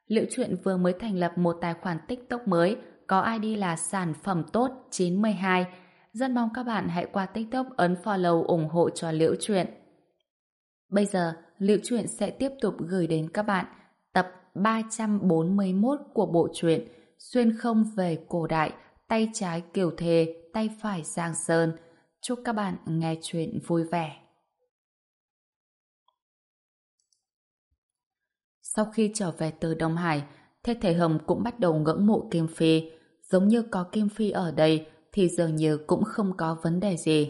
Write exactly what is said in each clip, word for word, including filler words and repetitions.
Liễu Chuyện vừa mới thành lập một tài khoản TikTok mới có i đê là sản phẩm tốt chín mươi hai. Rất mong các bạn hãy qua TikTok ấn follow ủng hộ cho Liễu Chuyện. Bây giờ, Liễu Chuyện sẽ tiếp tục gửi đến các bạn tập ba trăm bốn mươi mốt của bộ truyện Xuyên không về cổ đại, tay trái Kiều Thề, tay phải Giang Sơn. Chúc các bạn nghe chuyện vui vẻ. Sau khi trở về từ Đông Hải, Thiết Thể Hồng cũng bắt đầu ngưỡng mộ Kim Phi. Giống như có Kim Phi ở đây thì dường như cũng không có vấn đề gì.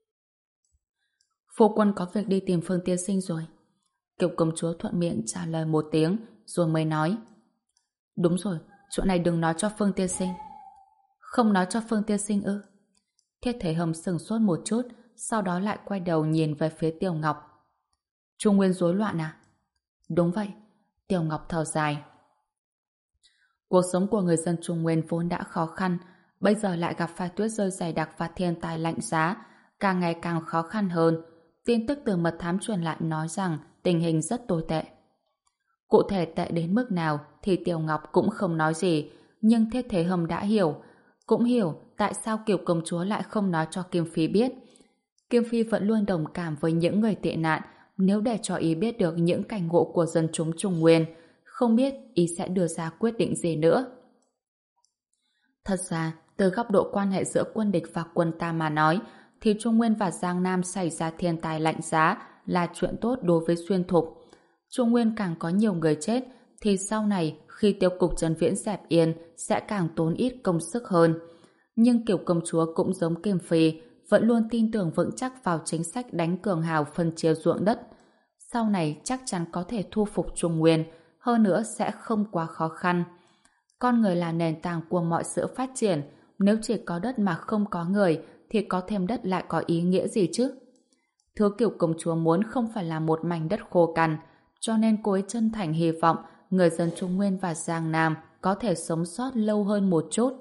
Phu quân có việc đi tìm Phương Tiên Sinh rồi. Kiều công chúa thuận miệng trả lời một tiếng rồi mới nói. Đúng rồi, chỗ này đừng nói cho Phương Tiên Sinh. Không nói cho Phương Tiên Sinh ư? Thiết Thể Hồng sửng sốt một chút, sau đó lại quay đầu nhìn về phía Tiểu Ngọc. Trung Nguyên rối loạn à? Đúng vậy. Tiểu Ngọc thở dài. Cuộc sống của người dân Trung Nguyên vốn đã khó khăn, bây giờ lại gặp phải tuyết rơi dày đặc và thiên tai lạnh giá, càng ngày càng khó khăn hơn. Tin tức từ mật thám truyền lại nói rằng tình hình rất tồi tệ. Cụ thể tệ đến mức nào thì Tiểu Ngọc cũng không nói gì, nhưng Thiết Thế Hâm đã hiểu, cũng hiểu tại sao Kiều công chúa lại không nói cho Kim Phi biết. Kim Phi vẫn luôn đồng cảm với những người tệ nạn, nếu để cho ý biết được những cảnh ngộ của dân chúng Trung Nguyên, không biết ý sẽ đưa ra quyết định gì nữa. Thật ra, từ góc độ quan hệ giữa quân địch và quân ta mà nói, thì Trung Nguyên và Giang Nam xảy ra thiên tai lạnh giá là chuyện tốt đối với Xuyên Thục. Trung Nguyên càng có nhiều người chết, thì sau này khi tiêu cục Trần Viễn dẹp yên sẽ càng tốn ít công sức hơn. Nhưng Kiều công chúa cũng giống Kim Phi, vẫn luôn tin tưởng vững chắc vào chính sách đánh cường hào phân chia ruộng đất. Sau này chắc chắn có thể thu phục Trung Nguyên, hơn nữa sẽ không quá khó khăn. Con người là nền tảng của mọi sự phát triển, nếu chỉ có đất mà không có người, thì có thêm đất lại có ý nghĩa gì chứ? Thứ Kiều công chúa muốn không phải là một mảnh đất khô cằn, cho nên cô ấy chân thành hy vọng người dân Trung Nguyên và Giang Nam có thể sống sót lâu hơn một chút.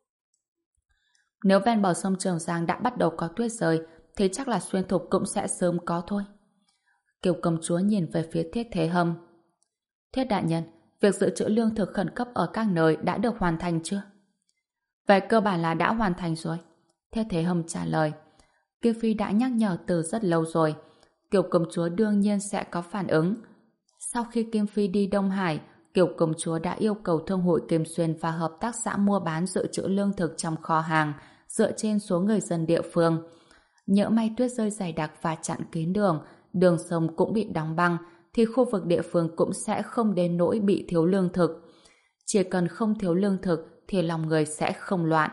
Nếu ven bờ sông Trường Giang đã bắt đầu có tuyết rơi, thì chắc là Xuyên Thục cũng sẽ sớm có thôi. Kiều công chúa nhìn về phía Thiết Thế Hâm. Thiết đại nhân, việc dự trữ lương thực khẩn cấp ở các nơi đã được hoàn thành chưa? Về cơ bản là đã hoàn thành rồi. Thiết Thế Hâm trả lời. Kiều Phi đã nhắc nhở từ rất lâu rồi. Kiều công chúa đương nhiên sẽ có phản ứng. Sau khi Kim Phi đi Đông Hải, Kiều công chúa đã yêu cầu Thương hội Kim Xuyên và hợp tác xã mua bán dự trữ lương thực trong kho hàng dựa trên số người dân địa phương. Nhỡ may tuyết rơi dày đặc và chặn kín đường, đường sông cũng bị đóng băng, thì khu vực địa phương cũng sẽ không đến nỗi bị thiếu lương thực. Chỉ cần không thiếu lương thực thì lòng người sẽ không loạn.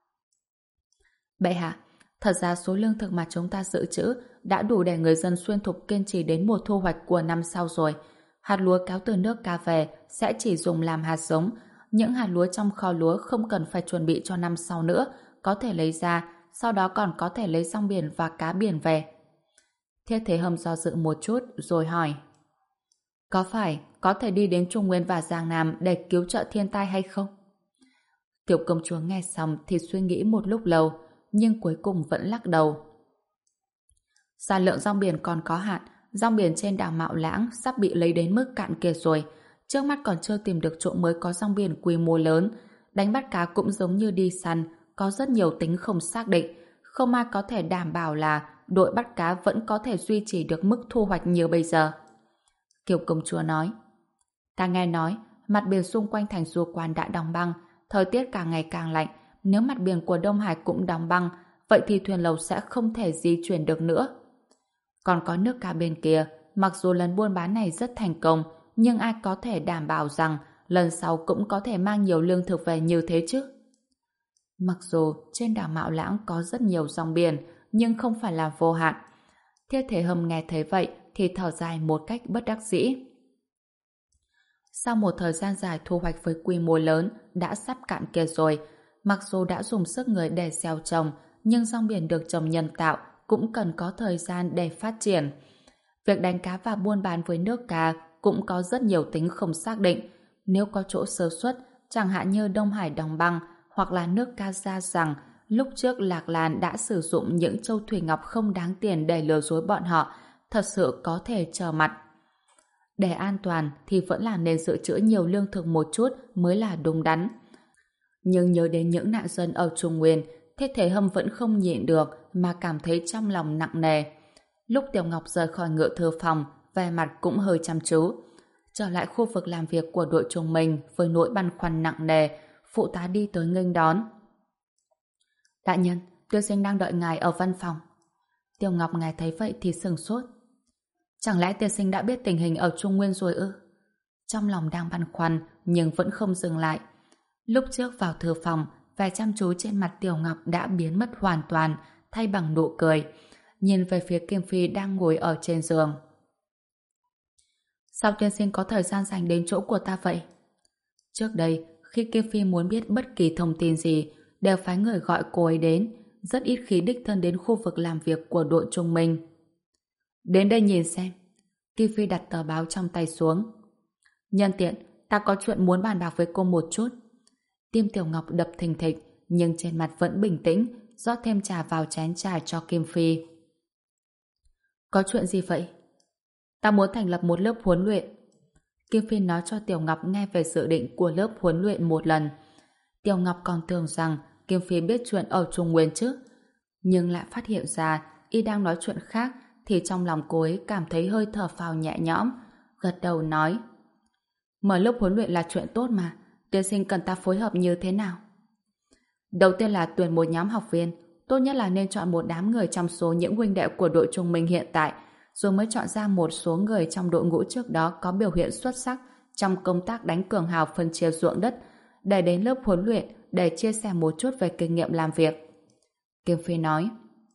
Bệ hạ, thật ra số lương thực mà chúng ta dự trữ đã đủ để người dân Xuyên Thục kiên trì đến mùa thu hoạch của năm sau rồi. Hạt lúa kéo từ nước Ca về sẽ chỉ dùng làm hạt giống. Những hạt lúa trong kho lúa không cần phải chuẩn bị cho năm sau nữa, có thể lấy ra, sau đó còn có thể lấy rong biển và cá biển về. Thiết Thế Hâm do dự một chút rồi hỏi. Có phải có thể đi đến Trung Nguyên và Giang Nam để cứu trợ thiên tai hay không? Tiểu công chúa nghe xong thì suy nghĩ một lúc lâu, nhưng cuối cùng vẫn lắc đầu. Sản lượng rong biển còn có hạn, rong biển trên đảo Mạo Lãng sắp bị lấy đến mức cạn kiệt rồi. Trước mắt còn chưa tìm được chỗ mới có rong biển quy mô lớn. Đánh bắt cá cũng giống như đi săn, có rất nhiều tính không xác định. Không ai có thể đảm bảo là đội bắt cá vẫn có thể duy trì được mức thu hoạch như bây giờ. Kiều công chúa nói. Ta nghe nói, mặt biển xung quanh thành Du Quan đã đóng băng, thời tiết càng ngày càng lạnh. Nếu mặt biển của Đông Hải cũng đóng băng, vậy thì thuyền lầu sẽ không thể di chuyển được nữa. Còn có nước Ca bên kia, mặc dù lần buôn bán này rất thành công, nhưng ai có thể đảm bảo rằng lần sau cũng có thể mang nhiều lương thực về như thế chứ? Mặc dù trên đảo Mạo Lãng có rất nhiều rong biển, nhưng không phải là vô hạn. Thiết Thế Hâm nghe thấy vậy thì thở dài một cách bất đắc dĩ. Sau một thời gian dài thu hoạch với quy mô lớn đã sắp cạn kiệt rồi, mặc dù đã dùng sức người để gieo trồng, nhưng rong biển được trồng nhân tạo cũng cần có thời gian để phát triển. Việc đánh cá và buôn bán với nước Ca cũng có rất nhiều tính không xác định. Nếu có chỗ sơ suất, chẳng hạn như Đông Hải đóng băng hoặc là nước Ca ra rằng lúc trước Lạc Lan đã sử dụng những châu thủy ngọc không đáng tiền để lừa dối bọn họ, thật sự có thể trở mặt. Để an toàn thì vẫn là nên dự trữ nhiều lương thực một chút mới là đúng đắn. Nhưng nhớ đến những nạn dân ở Trung Nguyên, Thiết Thế Hâm vẫn không nhịn được mà cảm thấy trong lòng nặng nề. Lúc Tiểu Ngọc rời khỏi ngự thư phòng, vẻ mặt cũng hơi chăm chú. Trở lại khu vực làm việc của đội Trung Minh với nỗi băn khoăn nặng nề, phụ tá đi tới nghênh đón. Đại nhân, Tiêu Sinh đang đợi ngài ở văn phòng. Tiểu Ngọc ngài thấy vậy thì sửng sốt. Chẳng lẽ Tiêu Sinh đã biết tình hình ở Trung Nguyên rồi ư? Trong lòng đang băn khoăn nhưng vẫn không dừng lại. Lúc trước vào thư phòng, vẻ chăm chú trên mặt Tiểu Ngọc đã biến mất hoàn toàn, thay bằng nụ cười. Nhìn về phía Kim Phi đang ngồi ở trên giường. Sao tiên sinh có thời gian dành đến chỗ của ta vậy? Trước đây, khi Kim Phi muốn biết bất kỳ thông tin gì, đều phái người gọi cô ấy đến, rất ít khi đích thân đến khu vực làm việc của đội Trung Minh. Đến đây nhìn xem. Kim Phi đặt tờ báo trong tay xuống. Nhân tiện, ta có chuyện muốn bàn bạc với cô một chút. Tim Tiểu Ngọc đập thình thịch, nhưng trên mặt vẫn bình tĩnh, rót thêm trà vào chén trà cho Kim Phi. Có chuyện gì vậy? Ta muốn thành lập một lớp huấn luyện. Kim Phi nói cho Tiểu Ngọc nghe về dự định của lớp huấn luyện một lần. Tiểu Ngọc còn tưởng rằng Kim Phi biết chuyện ở Trung Nguyên chứ, nhưng lại phát hiện ra y đang nói chuyện khác, thì trong lòng cô ấy cảm thấy hơi thở phào nhẹ nhõm, gật đầu nói: mở lớp huấn luyện là chuyện tốt mà, tiên sinh cần ta phối hợp như thế nào? Đầu tiên là tuyển một nhóm học viên, tốt nhất là nên chọn một đám người trong số những huynh đệ của đội Trung Minh hiện tại, rồi mới chọn ra một số người trong đội ngũ trước đó có biểu hiện xuất sắc trong công tác đánh cường hào phân chia ruộng đất, để đến lớp huấn luyện để chia sẻ một chút về kinh nghiệm làm việc. Kim Phi nói: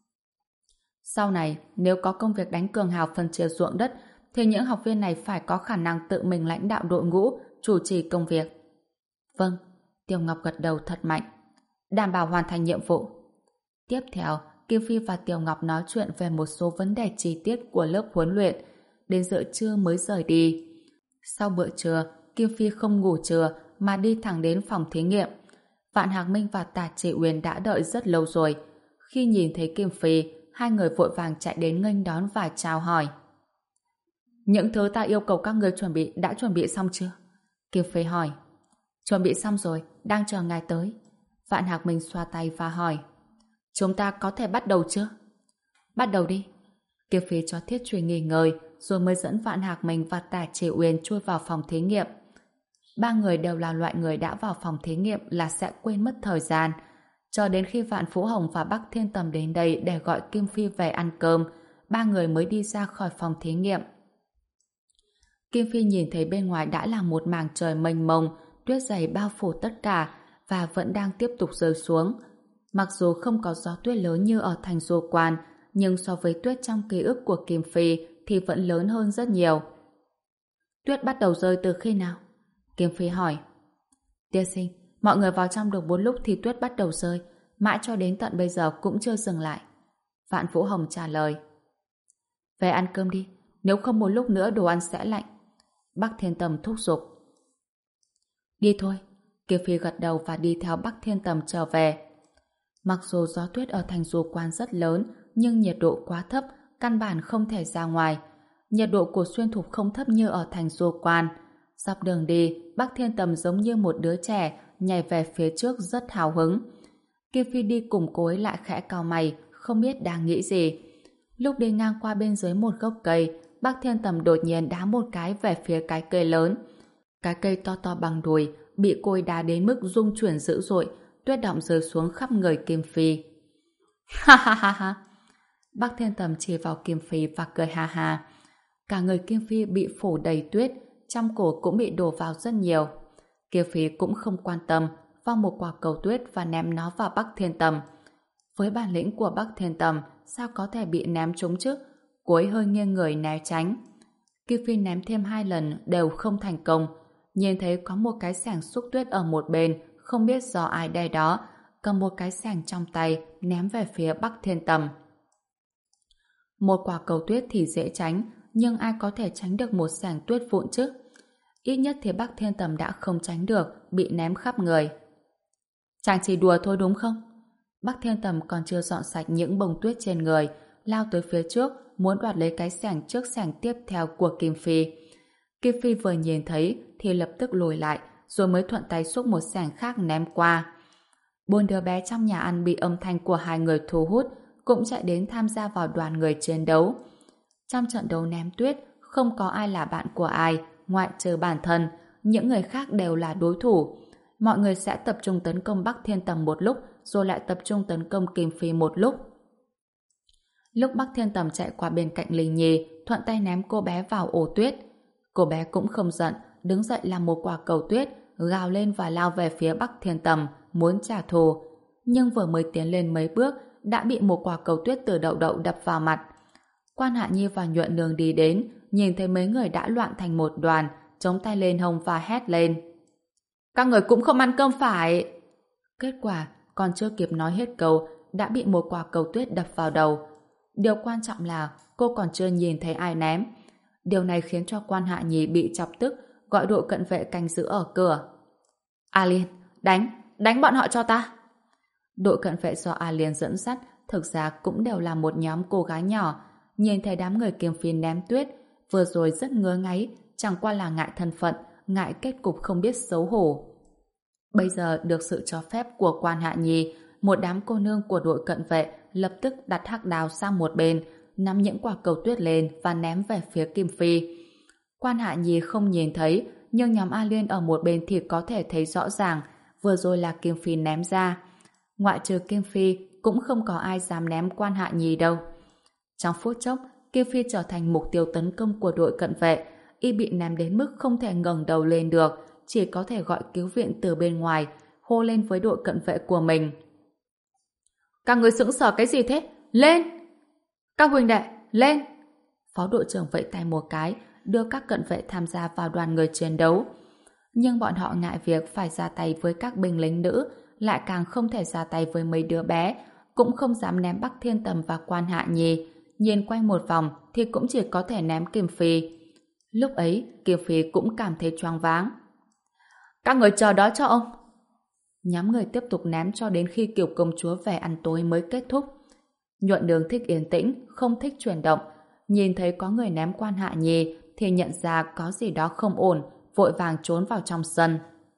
sau này, nếu có công việc đánh cường hào phân chia ruộng đất, thì những học viên này phải có khả năng tự mình lãnh đạo đội ngũ, chủ trì công việc. Vâng, Tiểu Ngọc gật đầu thật mạnh. Đảm bảo hoàn thành nhiệm vụ. Tiếp theo, Kim Phi và Tiểu Ngọc nói chuyện về một số vấn đề chi tiết của lớp huấn luyện, đến giữa trưa mới rời đi. Sau bữa trưa, Kim Phi không ngủ trưa mà đi thẳng đến phòng thí nghiệm. Vạn Hạc Minh và Tả Trị Uyên đã đợi rất lâu rồi. Khi nhìn thấy Kim Phi, hai người vội vàng chạy đến nghênh đón và chào hỏi. Những thứ ta yêu cầu các người chuẩn bị đã chuẩn bị xong chưa? Kim Phi hỏi. Chuẩn bị xong rồi, đang chờ ngài tới. Vạn Hạc Minh xoa tay và hỏi. Chúng ta có thể bắt đầu chưa? Bắt đầu đi. Kim Phi cho Thiết Truy nghỉ ngơi, rồi mới dẫn Vạn Hạc Minh và Tả Trị Uyên chui vào phòng thí nghiệm. Ba người đều là loại người đã vào phòng thí nghiệm là sẽ quên mất thời gian. Cho đến khi Vạn Phú Hồng và Bắc Thiên Tầm đến đây để gọi Kim Phi về ăn cơm, ba người mới đi ra khỏi phòng thí nghiệm. Kim Phi nhìn thấy bên ngoài đã là một mảng trời mênh mông, tuyết dày bao phủ tất cả và vẫn đang tiếp tục rơi xuống. Mặc dù không có gió tuyết lớn như ở thành Du Quan, nhưng so với tuyết trong ký ức của Kim Phi thì vẫn lớn hơn rất nhiều. Tuyết bắt đầu rơi từ khi nào? Kim Phi hỏi. Tiên sinh, mọi người vào trong được bốn lúc thì tuyết bắt đầu rơi, mãi cho đến tận bây giờ cũng chưa dừng lại. Vạn Vũ Hồng trả lời. Về ăn cơm đi, nếu không một lúc nữa đồ ăn sẽ lạnh. Bắc Thiên Tầm thúc giục. Đi thôi. Kim Phi gật đầu và đi theo Bắc Thiên Tầm trở về. Mặc dù gió tuyết ở thành Du Quan rất lớn, nhưng nhiệt độ quá thấp, căn bản không thể ra ngoài. Nhiệt độ của Xuyên Thục không thấp như ở thành Du Quan. Dọc đường đi, Bắc Thiên Tầm giống như một đứa trẻ nhảy về phía trước rất hào hứng. Kim Phi đi cùng cô ấy lại khẽ cau mày, không biết đang nghĩ gì. Lúc đi ngang qua bên dưới một gốc cây, Bắc Thiên Tầm đột nhiên đá một cái về phía cái cây lớn. Cái cây to to bằng đùi bị cô ấy đá đến mức rung chuyển dữ dội, tuyết động rơi xuống khắp người Kim Phi. Ha ha ha ha! Bắc Thiên Tầm chỉ vào Kim Phi và cười ha ha. Cả người Kim Phi bị phủ đầy tuyết, trong cổ cũng bị đổ vào rất nhiều. Kim Phi cũng không quan tâm, vong một quả cầu tuyết và ném nó vào Bắc Thiên Tầm. Với bản lĩnh của Bắc Thiên Tầm, sao có thể bị ném trúng chứ? Cô ấy hơi nghiêng người né tránh. Kim Phi ném thêm hai lần đều không thành công. Nhìn thấy có một cái xẻng xúc tuyết ở một bên, không biết do ai đè đó, cầm một cái xẻng trong tay ném về phía Bắc Thiên Tầm. Một quả cầu tuyết thì dễ tránh, nhưng ai có thể tránh được một xẻng tuyết vụn chứ? Ít nhất thì Bắc Thiên Tầm đã không tránh được, bị ném khắp người. Chàng chỉ đùa thôi đúng không? Bắc Thiên Tầm còn chưa dọn sạch những bông tuyết trên người, lao tới phía trước, muốn đoạt lấy cái xẻng trước xẻng tiếp theo của Kim Phi. Kim Phi vừa nhìn thấy thì lập tức lùi lại, rồi mới thuận tay xúc một xẻng khác ném qua. Bốn đứa bé trong nhà ăn bị âm thanh của hai người thu hút, cũng chạy đến tham gia vào đoàn người chiến đấu. Trong trận đấu ném tuyết, không có ai là bạn của ai, ngoại trừ bản thân, những người khác đều là đối thủ. Mọi người sẽ tập trung tấn công Bắc Thiên Tầm một lúc, rồi lại tập trung tấn công Kim Phi một lúc. Lúc Bắc Thiên Tầm chạy qua bên cạnh Linh Nhi, thuận tay ném cô bé vào ổ tuyết. Cô bé cũng không giận, đứng dậy làm một quả cầu tuyết, gào lên và lao về phía Bắc Thiên Tầm, muốn trả thù. Nhưng vừa mới tiến lên mấy bước, đã bị một quả cầu tuyết từ đậu đậu đập vào mặt. Quan Hạ Nhi và Nhuận Nương đi đến, nhìn thấy mấy người đã loạn thành một đoàn, chống tay lên hông và hét lên. Các người cũng không ăn cơm phải. Kết quả, còn chưa kịp nói hết câu, đã bị một quả cầu tuyết đập vào đầu. Điều quan trọng là cô còn chưa nhìn thấy ai ném. Điều này khiến cho Quan Hạ Nhi bị chọc tức, gọi đội cận vệ canh giữ ở cửa. A Liên, đánh, đánh bọn họ cho ta. Đội cận vệ do A Liên dẫn dắt thực ra cũng đều là một nhóm cô gái nhỏ. Nhìn thấy đám người Kim Phi ném tuyết, vừa rồi rất ngứa ngáy, chẳng qua là ngại thân phận, ngại kết cục không biết xấu hổ. Bây giờ được sự cho phép của Quan Hạ Nhi, một đám cô nương của đội cận vệ lập tức đặt hắc đào sang một bên, nắm những quả cầu tuyết lên và ném về phía Kim Phi. Quan Hạ Nhi không nhìn thấy, nhưng nhóm A Liên ở một bên thì có thể thấy rõ ràng, vừa rồi là Kim Phi ném ra. Ngoại trừ Kim Phi, cũng không có ai dám ném Quan Hạ Nhi đâu. Trong phút chốc, Kim Phi trở thành mục tiêu tấn công của đội cận vệ, y bị ném đến mức không thể ngẩng đầu lên được, chỉ có thể gọi cứu viện từ bên ngoài, hô lên với đội cận vệ của mình. Các người sững sờ cái gì thế? Lên! Các huynh đệ, lên! Phó đội trưởng vẫy tay một cái, đưa các cận vệ tham gia vào đoàn người chiến đấu. Nhưng bọn họ ngại việc phải ra tay với các binh lính nữ, lại càng không thể ra tay với mấy đứa bé, cũng không dám ném Bắc Thiên Tầm và Quan Hạ Nhi. Nhìn quanh một vòng thì cũng chỉ có thể ném Kim Phi. Lúc ấy, Kim Phi cũng cảm thấy choáng váng. Các người chờ đó cho ông. Nhóm người tiếp tục ném cho đến khi Kiều công chúa về ăn tối mới kết thúc. Nhuận Đường thích yên tĩnh, không thích chuyển động. Nhìn thấy có người ném Quan Hạ Nhi thì nhận ra có gì đó không ổn, vội vàng trốn vào trong sân.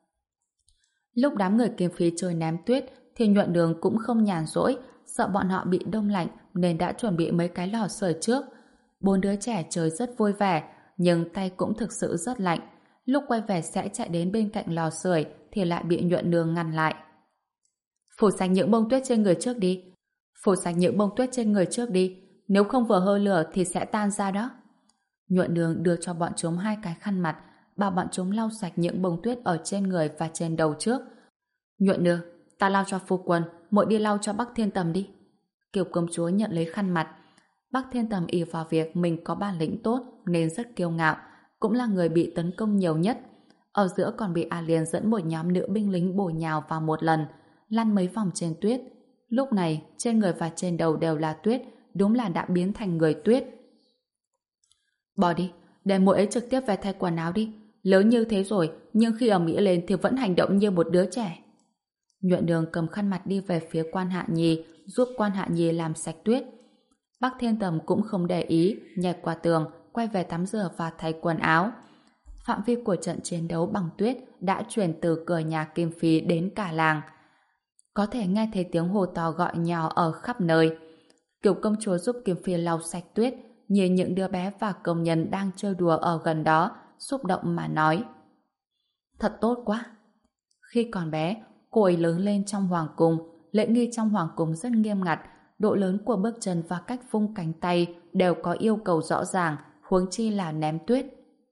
Lúc đám người Kim Phi chơi ném tuyết thì Nhuận Đường cũng không nhàn rỗi, sợ bọn họ bị đông lạnh nên đã chuẩn bị mấy cái lò sưởi trước. Bốn đứa trẻ chơi rất vui vẻ, nhưng tay cũng thực sự rất lạnh. Lúc quay về sẽ chạy đến bên cạnh lò sưởi thì lại bị Nhuận Nương ngăn lại. Phủ sạch những bông tuyết trên người trước đi. Phủ sạch những bông tuyết trên người trước đi. Nếu không vừa hơi lửa thì sẽ tan ra đó. Nhuận Nương đưa cho bọn chúng hai cái khăn mặt, bảo bọn chúng lau sạch những bông tuyết ở trên người và trên đầu trước. Nhuận Nương, ta lau cho phu quân, muội đi lau cho Bắc Thiên Tầm đi. Kiều công chúa nhận lấy khăn mặt. Bắc Thiên Tầm ỷ vào việc mình có bản lĩnh tốt nên rất kiêu ngạo, cũng là người bị tấn công nhiều nhất. Ở giữa còn bị A Liên dẫn một nhóm nữ binh lính bổ nhào vào một lần, lăn mấy vòng trên tuyết. Lúc này, trên người và trên đầu đều là tuyết, đúng là đã biến thành người tuyết. Bỏ đi, để muội ấy trực tiếp về thay quần áo đi. Lớn như thế rồi, nhưng khi ở Mỹ lên thì vẫn hành động như một đứa trẻ. Nhuận Đường cầm khăn mặt đi về phía Quan Hạ Nhi, giúp Quan Hạ Nhi làm sạch tuyết. Bắc Thiên Tầm cũng không để ý, nhảy qua tường, quay về tắm rửa và thay quần áo. Phạm vi của trận chiến đấu bằng tuyết đã truyền từ cửa nhà Kim Phi đến cả làng. Có thể nghe thấy tiếng hô to gọi nhỏ ở khắp nơi. Kiều công chúa giúp Kim Phi lau sạch tuyết, nhìn những đứa bé và công nhân đang chơi đùa ở gần đó, xúc động mà nói. Thật tốt quá! Khi còn bé, cô ấy lớn lên trong hoàng cung, lễ nghi trong hoàng cung rất nghiêm ngặt, độ lớn của bước chân và cách vung cánh tay đều có yêu cầu rõ ràng, huống chi là ném tuyết.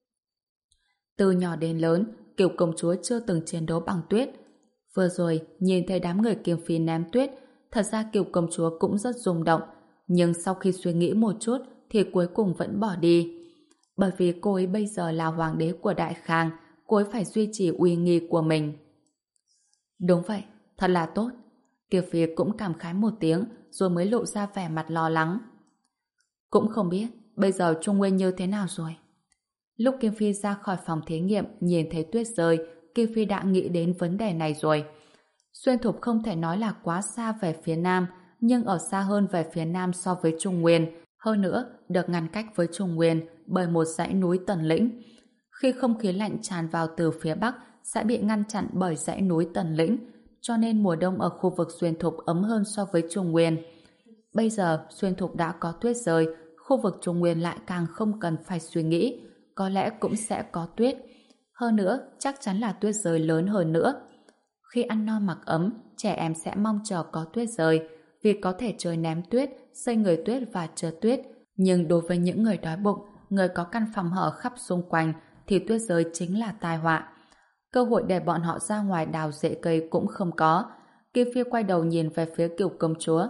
Từ nhỏ đến lớn, Kiều công chúa chưa từng chiến đấu bằng tuyết. Vừa rồi, nhìn thấy đám người Kim Phi ném tuyết, thật ra Kiều công chúa cũng rất rung động, nhưng sau khi suy nghĩ một chút thì cuối cùng vẫn bỏ đi. Bởi vì cô ấy bây giờ là hoàng đế của Đại Khang, cô ấy phải duy trì uy nghi của mình. Đúng vậy, thật là tốt. Kiều Phi cũng cảm khái một tiếng rồi mới lộ ra vẻ mặt lo lắng. Cũng không biết bây giờ Trung Nguyên như thế nào rồi. Lúc Kim Phi ra khỏi phòng thí nghiệm nhìn thấy tuyết rơi, Kim Phi đã nghĩ đến vấn đề này rồi. Xuyên Thục không thể nói là quá xa về phía Nam, nhưng ở xa hơn về phía Nam so với Trung Nguyên. Hơn nữa, được ngăn cách với Trung Nguyên bởi một dãy núi Tần Lĩnh. Khi không khí lạnh tràn vào từ phía Bắc sẽ bị ngăn chặn bởi dãy núi Tần Lĩnh, cho nên mùa đông ở khu vực xuyên thục ấm hơn so với Trung Nguyên. Bây giờ xuyên thục đã có tuyết rơi, khu vực Trung Nguyên lại càng không cần phải suy nghĩ, có lẽ cũng sẽ có tuyết. Hơn nữa, chắc chắn là tuyết rơi lớn hơn nữa. Khi ăn no mặc ấm, trẻ em sẽ mong chờ có tuyết rơi, vì có thể chơi ném tuyết, xây người tuyết và trượt tuyết. Nhưng đối với những người đói bụng, người có căn phòng hở khắp xung quanh, thì tuyết rơi chính là tai họa. Cơ hội để bọn họ ra ngoài đào rễ cây cũng không có. Kim Phi quay đầu nhìn về phía Kiều công chúa.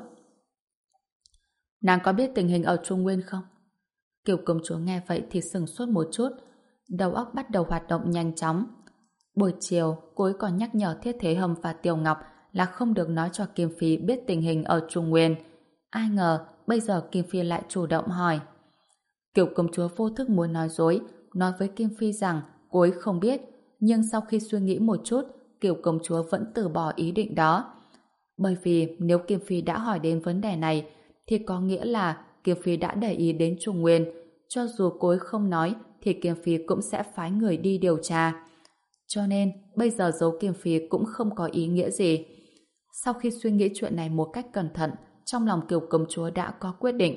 Nàng có biết tình hình ở Trung Nguyên không? Kiều công chúa nghe vậy thì sửng sốt một chút, đầu óc bắt đầu hoạt động nhanh chóng. Buổi chiều, cô ấy còn nhắc nhở Thiết Thế Hâm và Tiểu Ngọc là không được nói cho Kim Phi biết tình hình ở Trung Nguyên. Ai ngờ, bây giờ Kim Phi lại chủ động hỏi. Kiều công chúa vô thức muốn nói dối, nói với Kim Phi rằng cô ấy không biết, nhưng sau khi suy nghĩ một chút, Kiều công chúa vẫn từ bỏ ý định đó. Bởi vì nếu Kim Phi đã hỏi đến vấn đề này, thì có nghĩa là Kim Phi đã để ý đến Trung Nguyên. Cho dù cô ấy không nói, thì Kim Phi cũng sẽ phái người đi điều tra. Cho nên, bây giờ giấu Kim Phi cũng không có ý nghĩa gì. Sau khi suy nghĩ chuyện này một cách cẩn thận, trong lòng Kiều công chúa đã có quyết định.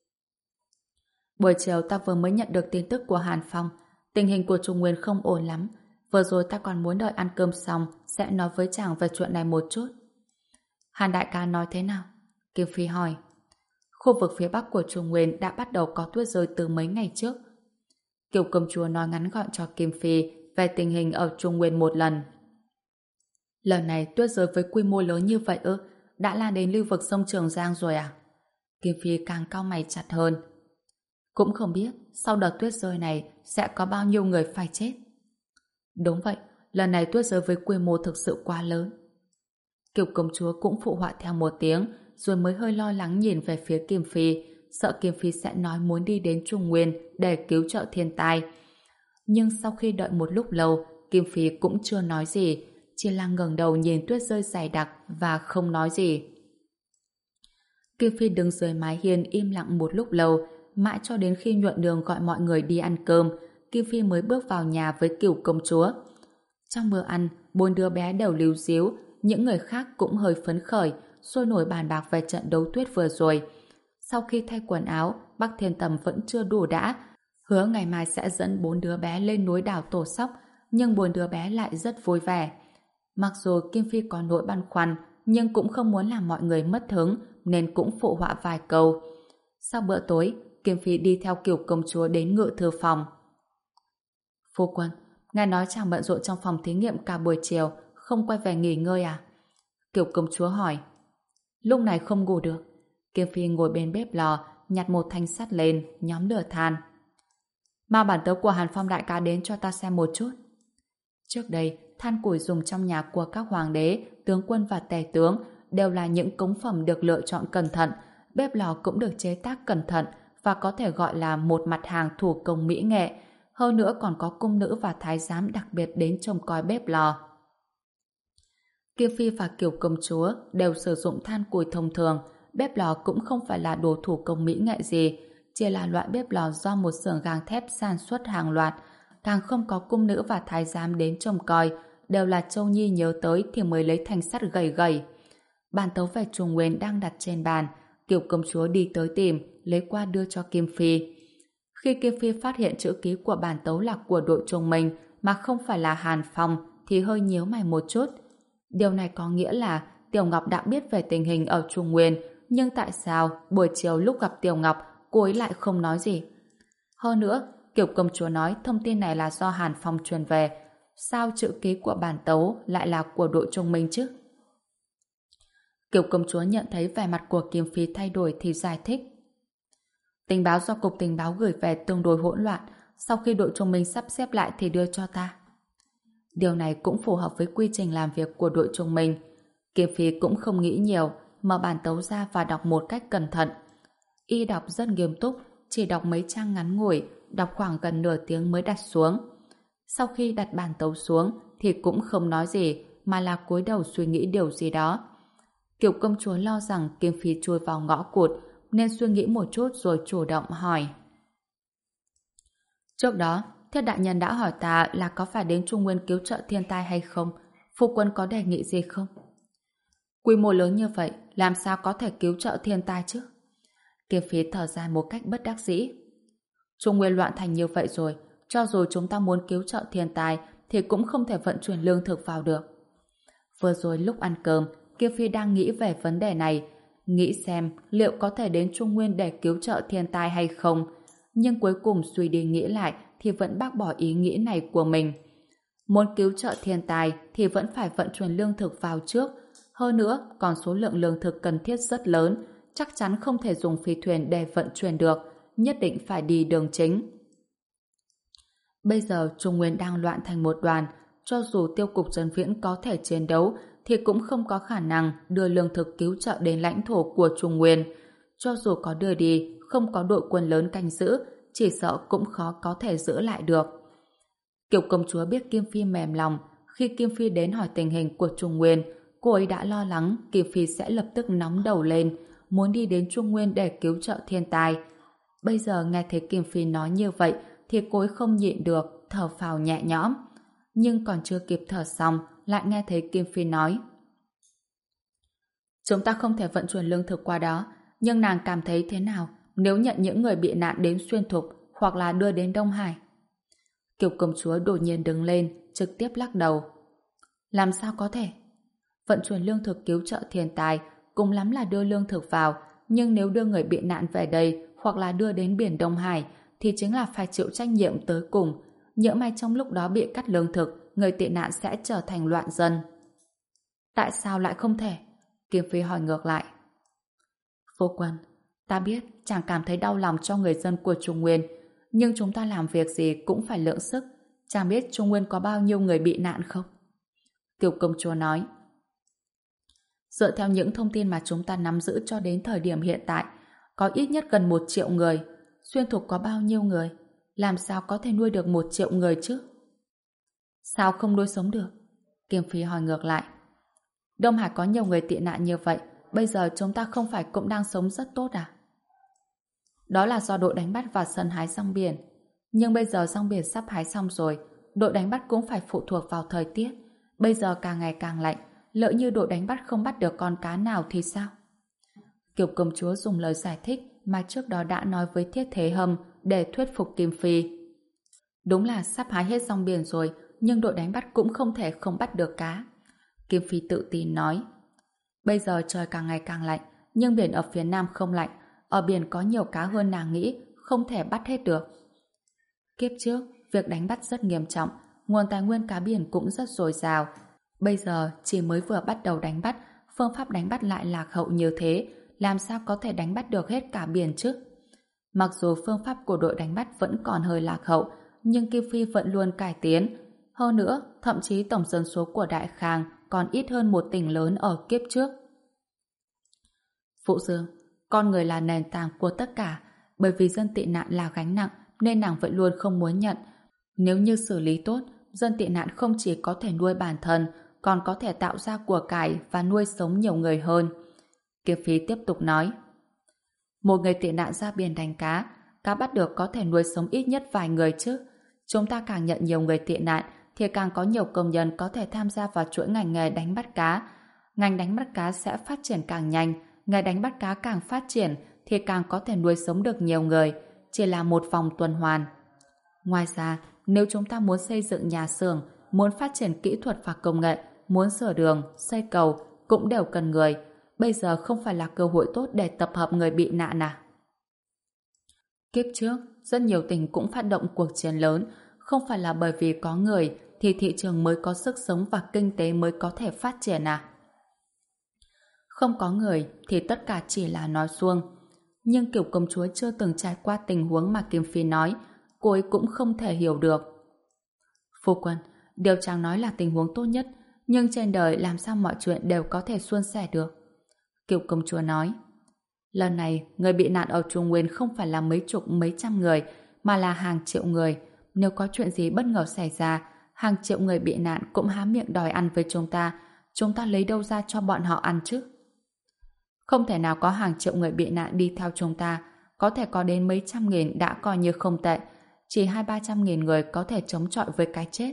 Buổi chiều ta vừa mới nhận được tin tức của Hàn Phong. Tình hình của Trung Nguyên không ổn lắm. Vừa rồi ta còn muốn đợi ăn cơm xong sẽ nói với chàng về chuyện này một chút. Hàn đại ca nói thế nào? Kim Phi hỏi. Khu vực phía bắc của Trung Nguyên đã bắt đầu có tuyết rơi từ mấy ngày trước. Kiều công chúa nói ngắn gọn cho Kim Phi về tình hình ở Trung Nguyên một lần. Lần này tuyết rơi với quy mô lớn như vậy ư? Đã lan đến lưu vực sông Trường Giang rồi à? Kim Phi càng cau mày chặt hơn. Cũng không biết sau đợt tuyết rơi này sẽ có bao nhiêu người phải chết. Đúng vậy, lần này tuyết rơi với quy mô thực sự quá lớn. Kiều công chúa cũng phụ họa theo một tiếng, rồi mới hơi lo lắng nhìn về phía Kim Phi, sợ Kim Phi sẽ nói muốn đi đến Trung Nguyên để cứu trợ thiên tai. Nhưng sau khi đợi một lúc lâu, Kim Phi cũng chưa nói gì, chỉ là ngẩng đầu nhìn tuyết rơi dày đặc và không nói gì. Kim Phi đứng dưới mái hiên im lặng một lúc lâu, mãi cho đến khi Nhuận Nương gọi mọi người đi ăn cơm, Kim Phi mới bước vào nhà với Cửu công chúa. Trong bữa ăn, bốn đứa bé đều líu díu, những người khác cũng hơi phấn khởi, sôi nổi bàn bạc về trận đấu tuyết vừa rồi. Sau khi thay quần áo, Bắc Thiên Tầm vẫn chưa đủ đã, hứa ngày mai sẽ dẫn bốn đứa bé lên núi đảo Tổ Sóc, nhưng bốn đứa bé lại rất vui vẻ. Mặc dù Kim Phi có nỗi băn khoăn, nhưng cũng không muốn làm mọi người mất hứng, nên cũng phụ họa vài câu. Sau bữa tối, Kim Phi đi theo Cửu công chúa đến ngự thư phòng. Phu quân, ngài nói chàng bận rộn trong phòng thí nghiệm cả buổi chiều, không quay về nghỉ ngơi à? Cửu công chúa hỏi. Lúc này không ngủ được. Kim Phi ngồi bên bếp lò, nhặt một thanh sắt lên, nhóm lửa than. Mang bản tấu của Hàn Phong đại ca đến cho ta xem một chút. Trước đây, than củi dùng trong nhà của các hoàng đế, tướng quân và tể tướng đều là những cống phẩm được lựa chọn cẩn thận, bếp lò cũng được chế tác cẩn thận và có thể gọi là một mặt hàng thủ công mỹ nghệ. Hơn nữa còn có cung nữ và thái giám đặc biệt đến trông coi bếp lò. Kim Phi và Cửu công chúa đều sử dụng than củi thông thường, bếp lò cũng không phải là đồ thủ công mỹ nghệ gì, chỉ là loại bếp lò do một xưởng gang thép sản xuất hàng loạt, càng không có cung nữ và thái giám đến trông coi, đều là Châu Nhi nhớ tới thì mới lấy thanh sắt gầy gầy. Bàn tấu về Trung Nguyên đang đặt trên bàn, Cửu công chúa đi tới tìm, lấy qua đưa cho Kim Phi. Khi Kim Phi phát hiện chữ ký của bản tấu là của đội Trung Minh mà không phải là Hàn Phong thì hơi nhíu mày một chút. Điều này có nghĩa là Tiểu Ngọc đã biết về tình hình ở Trung Nguyên, nhưng tại sao buổi chiều lúc gặp Tiểu Ngọc cô ấy lại không nói gì? Hơn nữa, Cửu công chúa nói thông tin này là do Hàn Phong truyền về. Sao chữ ký của bản tấu lại là của đội Trung Minh chứ? Cửu công chúa nhận thấy vẻ mặt của Kim Phi thay đổi thì giải thích. Tình báo do cục tình báo gửi về tương đối hỗn loạn, sau khi đội Trung Minh sắp xếp lại thì đưa cho ta. Điều này cũng phù hợp với quy trình làm việc của đội Trung Minh. Kim Phi cũng không nghĩ nhiều, mở bản tấu ra và đọc một cách cẩn thận. Y đọc rất nghiêm túc, chỉ đọc mấy trang ngắn ngủi, đọc khoảng gần nửa tiếng mới đặt xuống. Sau khi đặt bản tấu xuống thì cũng không nói gì, mà là cúi đầu suy nghĩ điều gì đó. Cửu công chúa lo rằng Kim Phi chui vào ngõ cụt, nên suy nghĩ một chút rồi chủ động hỏi. Trước đó, Thiết đại nhân đã hỏi ta là có phải đến Trung Nguyên cứu trợ thiên tai hay không? Phu quân có đề nghị gì không? Quy mô lớn như vậy, làm sao có thể cứu trợ thiên tai chứ? Kiêm Phi thở dài một cách bất đắc dĩ. Trung Nguyên loạn thành như vậy rồi, cho dù chúng ta muốn cứu trợ thiên tai thì cũng không thể vận chuyển lương thực vào được. Vừa rồi lúc ăn cơm, Kiêm Phi đang nghĩ về vấn đề này, nghĩ xem liệu có thể đến Trung Nguyên để cứu trợ thiên tai hay không, nhưng cuối cùng suy đi nghĩ lại thì vẫn bác bỏ ý nghĩ này của mình. Muốn cứu trợ thiên tai thì vẫn phải vận chuyển lương thực vào trước, hơn nữa còn số lượng lương thực cần thiết rất lớn, chắc chắn không thể dùng phi thuyền để vận chuyển được, nhất định phải đi đường chính. Bây giờ Trung Nguyên đang loạn thành một đoàn, cho dù tiêu cục Trấn Viễn có thể chiến đấu thì cũng không có khả năng đưa lương thực cứu trợ đến lãnh thổ của Trung Nguyên. Cho dù có đưa đi, không có đội quân lớn canh giữ, chỉ sợ cũng khó có thể giữ lại được. Kiều công chúa biết Kim Phi mềm lòng, khi Kim Phi đến hỏi tình hình của Trung Nguyên, cô ấy đã lo lắng Kim Phi sẽ lập tức nóng đầu lên, muốn đi đến Trung Nguyên để cứu trợ thiên tai. Bây giờ nghe thấy Kim Phi nói như vậy thì cô ấy không nhịn được, thở phào nhẹ nhõm. Nhưng còn chưa kịp thở xong, lại nghe thấy Kim Phi nói: chúng ta không thể vận chuyển lương thực qua đó, nhưng nàng cảm thấy thế nào nếu nhận những người bị nạn đến Xuyên Thục hoặc là đưa đến Đông Hải? Kiều công chúa đột nhiên đứng lên, trực tiếp lắc đầu. Làm sao có thể? Vận chuyển lương thực cứu trợ thiên tai cùng lắm là đưa lương thực vào, nhưng nếu đưa người bị nạn về đây hoặc là đưa đến biển Đông Hải thì chính là phải chịu trách nhiệm tới cùng. Nhỡ may trong lúc đó bị cắt lương thực, người tị nạn sẽ trở thành loạn dân. Tại sao lại không thể? Kim Phi hỏi ngược lại. Phu quân, ta biết chàng cảm thấy đau lòng cho người dân của Trung Nguyên, nhưng chúng ta làm việc gì cũng phải lượng sức. Chàng biết Trung Nguyên có bao nhiêu người bị nạn không? Kiều công chúa nói. Dựa theo những thông tin mà chúng ta nắm giữ cho đến thời điểm hiện tại, có ít nhất gần một triệu người. Xuyên Thục có bao nhiêu người? Làm sao có thể nuôi được một triệu người chứ? Sao không nuôi sống được? Kim Phi hỏi ngược lại. Đông Hải có nhiều người tị nạn như vậy, bây giờ chúng ta không phải cũng đang sống rất tốt à? Đó là do đội đánh bắt và săn hái rong biển. Nhưng bây giờ rong biển sắp hái xong rồi, đội đánh bắt cũng phải phụ thuộc vào thời tiết. Bây giờ càng ngày càng lạnh, lỡ như đội đánh bắt không bắt được con cá nào thì sao? Kiều công chúa dùng lời giải thích mà trước đó đã nói với Thiết Thế Hâm để thuyết phục Kim Phi. Đúng là sắp hái hết rong biển rồi, nhưng đội đánh bắt cũng không thể không bắt được cá. Kim Phi tự tin nói. Bây giờ trời càng ngày càng lạnh, nhưng biển ở phía nam không lạnh. Ở biển có nhiều cá hơn nàng nghĩ, không thể bắt hết được. Kiếp trước, việc đánh bắt rất nghiêm trọng, nguồn tài nguyên cá biển cũng rất dồi dào. Bây giờ chỉ mới vừa bắt đầu đánh bắt, phương pháp đánh bắt lại lạc hậu như thế, làm sao có thể đánh bắt được hết cả biển chứ? Mặc dù phương pháp của đội đánh bắt vẫn còn hơi lạc hậu, nhưng Kim Phi vẫn luôn cải tiến. Hơn nữa, thậm chí tổng dân số của Đại Khang còn ít hơn một tỉnh lớn ở kiếp trước. Phụ Dương, con người là nền tảng của tất cả, bởi vì dân tị nạn là gánh nặng nên nàng vẫn luôn không muốn nhận. Nếu như xử lý tốt, dân tị nạn không chỉ có thể nuôi bản thân, còn có thể tạo ra của cải và nuôi sống nhiều người hơn. Kiếp Phi tiếp tục nói. Một người tị nạn ra biển đánh cá, cá bắt được có thể nuôi sống ít nhất vài người chứ. Chúng ta càng nhận nhiều người tị nạn thì càng có nhiều công nhân có thể tham gia vào chuỗi ngành nghề đánh bắt cá. Ngành đánh bắt cá sẽ phát triển càng nhanh, nghề đánh bắt cá càng phát triển thì càng có thể nuôi sống được nhiều người, chỉ là một vòng tuần hoàn. Ngoài ra, nếu chúng ta muốn xây dựng nhà xưởng, muốn phát triển kỹ thuật và công nghệ, muốn sửa đường, xây cầu, cũng đều cần người. Bây giờ không phải là cơ hội tốt để tập hợp người bị nạn à? Kiếp trước, rất nhiều tỉnh cũng phát động cuộc chiến lớn, không phải là bởi vì có người thì thị trường mới có sức sống và kinh tế mới có thể phát triển à? Không có người thì tất cả chỉ là nói suông. Nhưng Kiều công chúa chưa từng trải qua tình huống mà Kim Phi nói, cô ấy cũng không thể hiểu được. Phu quân, điều chàng nói là tình huống tốt nhất, nhưng trên đời làm sao mọi chuyện đều có thể suôn sẻ được? Kiều công chúa nói. Lần này, người bị nạn ở Trung Nguyên không phải là mấy chục mấy trăm người, mà là hàng triệu người. Nếu có chuyện gì bất ngờ xảy ra, hàng triệu người bị nạn cũng há miệng đòi ăn với chúng ta. Chúng ta lấy đâu ra cho bọn họ ăn chứ? Không thể nào có hàng triệu người bị nạn đi theo chúng ta. Có thể có đến mấy trăm nghìn đã coi như không tệ. chỉ hai ba trăm nghìn người có thể chống chọi với cái chết.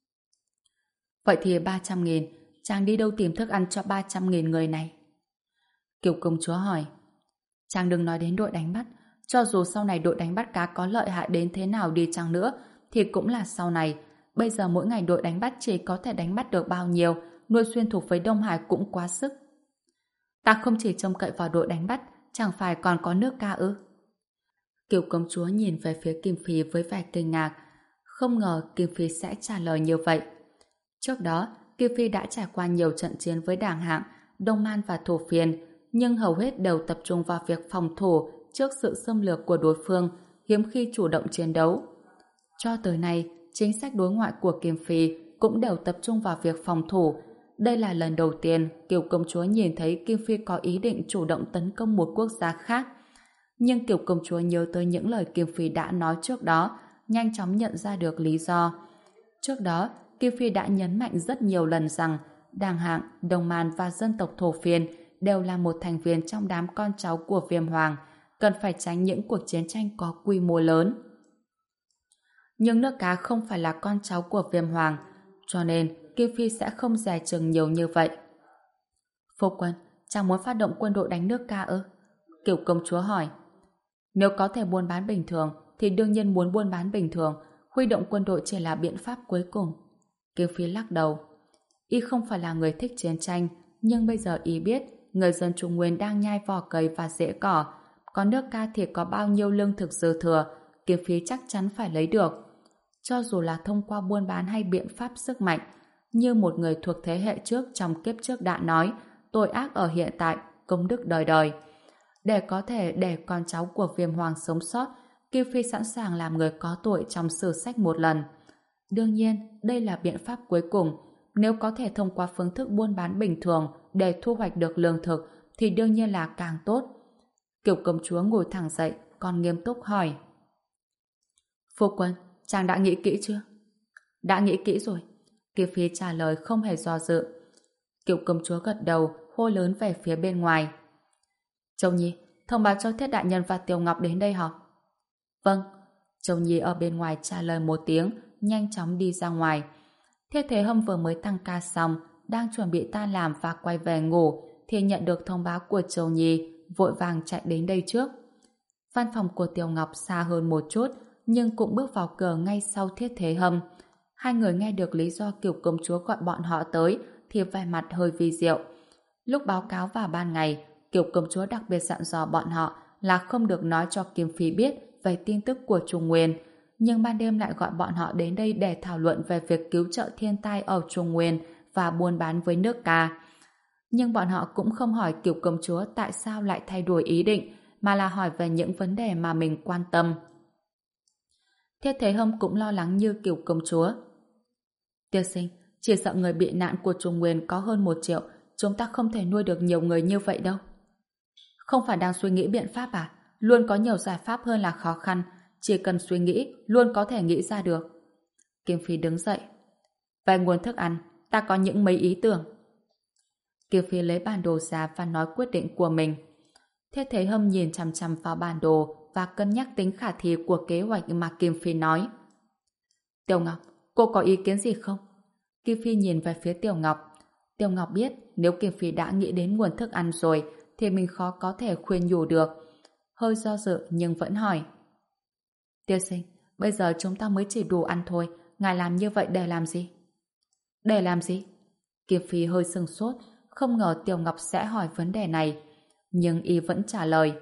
Vậy thì ba trăm nghìn, chàng đi đâu tìm thức ăn cho ba trăm nghìn người này? Kiều công chúa hỏi. Chàng đừng nói đến đội đánh bắt, cho dù sau này đội đánh bắt cá có lợi hại đến thế nào đi chăng nữa, thì cũng là sau này. Bây giờ mỗi ngày đội đánh bắt chỉ có thể đánh bắt được bao nhiêu, nuôi xuyên thục với Đông Hải cũng quá sức. Ta không chỉ trông cậy vào đội đánh bắt, chẳng phải còn có nước ca ư? Kiều công chúa nhìn về phía Kim Phi với vẻ kinh ngạc, không ngờ Kim Phi sẽ trả lời như vậy. Trước đó, Kim Phi đã trải qua nhiều trận chiến với Đảng Hạng, Đông Man và Thổ Phiên, nhưng hầu hết đều tập trung vào việc phòng thủ trước sự xâm lược của đối phương, hiếm khi chủ động chiến đấu. Cho tới nay, chính sách đối ngoại của Kim Phi cũng đều tập trung vào việc phòng thủ. Đây là lần đầu tiên Kiều công chúa nhìn thấy Kim Phi có ý định chủ động tấn công một quốc gia khác. Nhưng Kiều công chúa nhớ tới những lời Kim Phi đã nói trước đó, nhanh chóng nhận ra được lý do. Trước đó, Kim Phi đã nhấn mạnh rất nhiều lần rằng Đàng Hạng, Đông Man và dân tộc Thổ Phiên đều là một thành viên trong đám con cháu của Viêm Hoàng, cần phải tránh những cuộc chiến tranh có quy mô lớn. Nhưng nước cá không phải là con cháu của Viêm Hoàng, cho nên Kim Phi sẽ không dè chừng nhiều như vậy. Phu quân, chàng muốn phát động quân đội đánh nước ca ư? Kiều công chúa hỏi. Nếu có thể buôn bán bình thường, thì đương nhiên muốn buôn bán bình thường, huy động quân đội chỉ là biện pháp cuối cùng. Kim Phi lắc đầu. Y không phải là người thích chiến tranh, nhưng bây giờ y biết người dân Trung Nguyên đang nhai vỏ cây và rễ cỏ, còn nước ca thì có bao nhiêu lương thực dư thừa, Kim Phi chắc chắn phải lấy được. Cho dù là thông qua buôn bán hay biện pháp sức mạnh, như một người thuộc thế hệ trước trong kiếp trước đã nói, tội ác ở hiện tại, công đức đời đời. Để có thể để con cháu của Viêm Hoàng sống sót, Kim Phi sẵn sàng làm người có tội trong sử sách một lần. Đương nhiên, đây là biện pháp cuối cùng. Nếu có thể thông qua phương thức buôn bán bình thường để thu hoạch được lương thực, thì đương nhiên là càng tốt. Kiều công chúa ngồi thẳng dậy, còn nghiêm túc hỏi. Phu quân, chàng đã nghĩ kỹ chưa? Đã nghĩ kỹ rồi. Kim Phi trả lời không hề do dự. Kiều công chúa gật đầu, hô lớn về phía bên ngoài. Châu Nhi, thông báo cho Thiết đại nhân và Tiểu Ngọc đến đây họp. Vâng. Châu Nhi ở bên ngoài trả lời một tiếng, nhanh chóng đi ra ngoài. Thiết Thế Hâm vừa mới tăng ca xong, đang chuẩn bị tan làm và quay về ngủ, thì nhận được thông báo của Châu Nhi, vội vàng chạy đến đây trước. Văn phòng của Tiểu Ngọc xa hơn một chút, nhưng cũng bước vào cửa ngay sau Thiết Thế Hâm. Hai người nghe được lý do Kiều công chúa gọi bọn họ tới, thì vẻ mặt hơi vi diệu. Lúc báo cáo vào ban ngày, Kiều công chúa đặc biệt dặn dò bọn họ là không được nói cho Kim Phi biết về tin tức của Trung Nguyên, nhưng ban đêm lại gọi bọn họ đến đây để thảo luận về việc cứu trợ thiên tai ở Trung Nguyên và buôn bán với nước ca. Nhưng bọn họ cũng không hỏi Kiều công chúa tại sao lại thay đổi ý định, mà là hỏi về những vấn đề mà mình quan tâm. Thiết Thế Hâm cũng lo lắng như Kiều công chúa. Tiên sinh, chỉ sợ người bị nạn của Trung Nguyên có hơn một triệu, chúng ta không thể nuôi được nhiều người như vậy đâu. Không phải đang suy nghĩ biện pháp à? Luôn có nhiều giải pháp hơn là khó khăn, chỉ cần suy nghĩ, luôn có thể nghĩ ra được. Kim Phi đứng dậy. Về nguồn thức ăn, ta có những mấy ý tưởng. Kim Phi lấy bản đồ ra và nói quyết định của mình. Thiết Thế Hâm nhìn chằm chằm vào bản đồ và cân nhắc tính khả thi của kế hoạch mà Kim Phi nói. Tiểu Ngọc, cô có ý kiến gì không? Kim Phi nhìn về phía Tiểu Ngọc. Tiểu Ngọc biết nếu Kim Phi đã nghĩ đến nguồn thức ăn rồi thì mình khó có thể khuyên nhủ được. Hơi do dự nhưng vẫn hỏi. Tiên sinh, bây giờ chúng ta mới chỉ đủ ăn thôi, ngài làm như vậy để làm gì? Để làm gì? Kim Phi hơi sừng sốt, không ngờ Tiểu Ngọc sẽ hỏi vấn đề này. Nhưng y vẫn trả lời.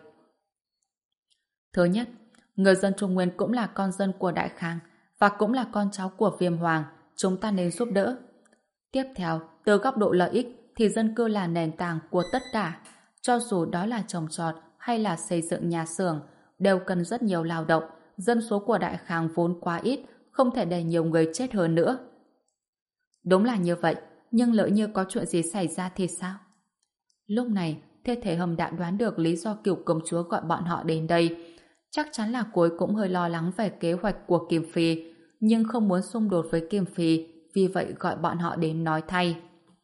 Thứ nhất, người dân Trung Nguyên cũng là con dân của Đại Khang và cũng là con cháu của Viêm Hoàng, chúng ta nên giúp đỡ. Tiếp theo, từ góc độ lợi ích thì dân cư là nền tảng của tất cả, cho dù đó là trồng trọt hay là xây dựng nhà xưởng, đều cần rất nhiều lao động, dân số của Đại Khang vốn quá ít, không thể để nhiều người chết hơn nữa. Đúng là như vậy, nhưng lỡ như có chuyện gì xảy ra thì sao? Lúc này, Thiết Thế Hâm đã đoán được lý do Kiều công chúa gọi bọn họ đến đây. Chắc chắn là cô ấy cũng hơi lo lắng về kế hoạch của Kim Phi, nhưng không muốn xung đột với Kim Phi, vì vậy gọi bọn họ đến nói thay.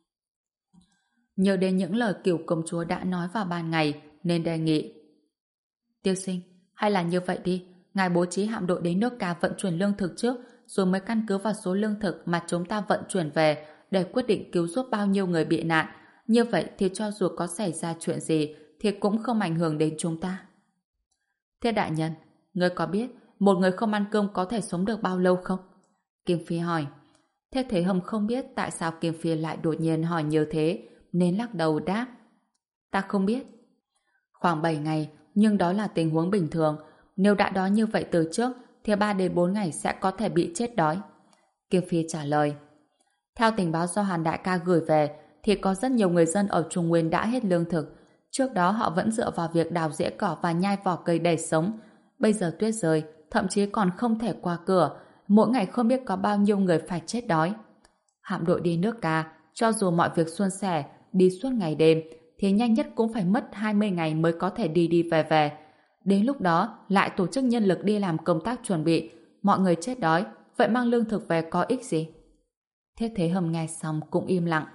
Nhớ đến những lời Kiều công chúa đã nói vào ban ngày, nên đề nghị. Tiêu sinh, hay là như vậy đi, ngài bố trí hạm đội đến nước Ca vận chuyển lương thực trước, rồi mới căn cứ vào số lương thực mà chúng ta vận chuyển về để quyết định cứu giúp bao nhiêu người bị nạn. Như vậy thì cho dù có xảy ra chuyện gì thì cũng không ảnh hưởng đến chúng ta. Thế đại nhân, ngươi có biết một người không ăn cơm có thể sống được bao lâu không? Kim Phi hỏi. Thế Thế Hâm không biết tại sao Kim Phi lại đột nhiên hỏi như thế, nên lắc đầu đáp. Ta không biết. Khoảng bảy ngày, nhưng đó là tình huống bình thường. Nếu đã đói như vậy từ trước, thì ba đến bốn ngày sẽ có thể bị chết đói. Kim Phi trả lời. Theo tình báo do Hàn Đại ca gửi về, thì có rất nhiều người dân ở Trung Nguyên đã hết lương thực. Trước đó họ vẫn dựa vào việc đào rễ cỏ và nhai vỏ cây để sống. Bây giờ tuyết rơi, thậm chí còn không thể qua cửa. Mỗi ngày không biết có bao nhiêu người phải chết đói. Hạm đội đi nước Ca, cho dù mọi việc suôn sẻ, đi suốt ngày đêm, thì nhanh nhất cũng phải mất hai mươi ngày mới có thể đi đi về về. Đến lúc đó, lại tổ chức nhân lực đi làm công tác chuẩn bị. Mọi người chết đói, vậy mang lương thực về có ích gì? Thế Thế Hâm nghe xong cũng im lặng.